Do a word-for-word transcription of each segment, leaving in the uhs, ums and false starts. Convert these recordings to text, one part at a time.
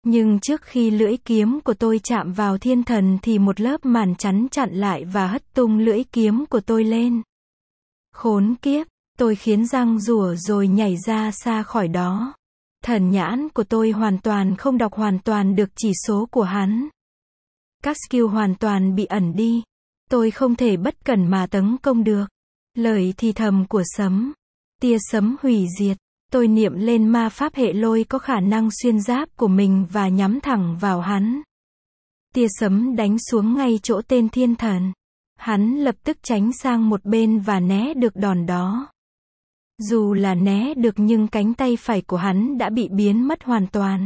Nhưng trước khi lưỡi kiếm của tôi chạm vào thiên thần thì một lớp màn chắn chặn lại và hất tung lưỡi kiếm của tôi lên. Khốn kiếp, tôi khiến răng rủa rồi nhảy ra xa khỏi đó. Thần nhãn của tôi hoàn toàn không đọc hoàn toàn được chỉ số của hắn. Các skill hoàn toàn bị ẩn đi. Tôi không thể bất cẩn mà tấn công được. Lời thì thầm của sấm. Tia sấm hủy diệt. Tôi niệm lên ma pháp hệ lôi có khả năng xuyên giáp của mình và nhắm thẳng vào hắn. Tia sấm đánh xuống ngay chỗ tên thiên thần. Hắn lập tức tránh sang một bên và né được đòn đó. Dù là né được nhưng cánh tay phải của hắn đã bị biến mất hoàn toàn.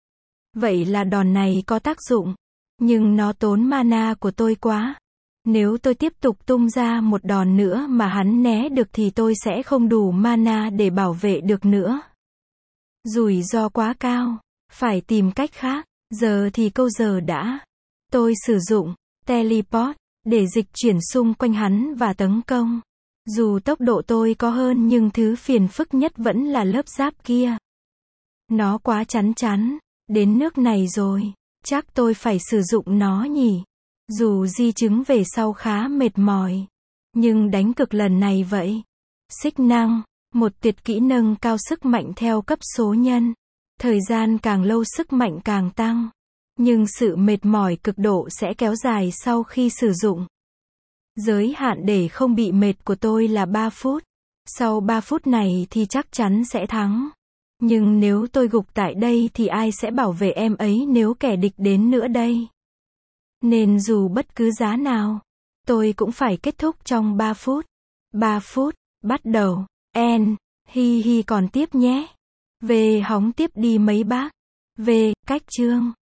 Vậy là đòn này có tác dụng. Nhưng nó tốn mana của tôi quá. Nếu tôi tiếp tục tung ra một đòn nữa mà hắn né được thì tôi sẽ không đủ mana để bảo vệ được nữa. Rủi ro quá cao. Phải tìm cách khác. Giờ thì câu giờ đã. Tôi sử dụng teleport để dịch chuyển xung quanh hắn và tấn công. Dù tốc độ tôi có hơn nhưng thứ phiền phức nhất vẫn là lớp giáp kia. Nó quá chắn chắn. Đến nước này rồi. Chắc tôi phải sử dụng nó nhỉ. Dù di chứng về sau khá mệt mỏi. Nhưng đánh cực lần này vậy. Xích năng. Một tuyệt kỹ nâng cao sức mạnh theo cấp số nhân. Thời gian càng lâu sức mạnh càng tăng. Nhưng sự mệt mỏi cực độ sẽ kéo dài sau khi sử dụng. Giới hạn để không bị mệt của tôi là ba phút. Sau ba phút này thì chắc chắn sẽ thắng. Nhưng nếu tôi gục tại đây thì ai sẽ bảo vệ em ấy nếu kẻ địch đến nữa đây? Nên dù bất cứ giá nào, tôi cũng phải kết thúc trong ba phút. ba phút, bắt đầu. En, hi hi còn tiếp nhé. Về hóng tiếp đi mấy bác. Về, cách chương.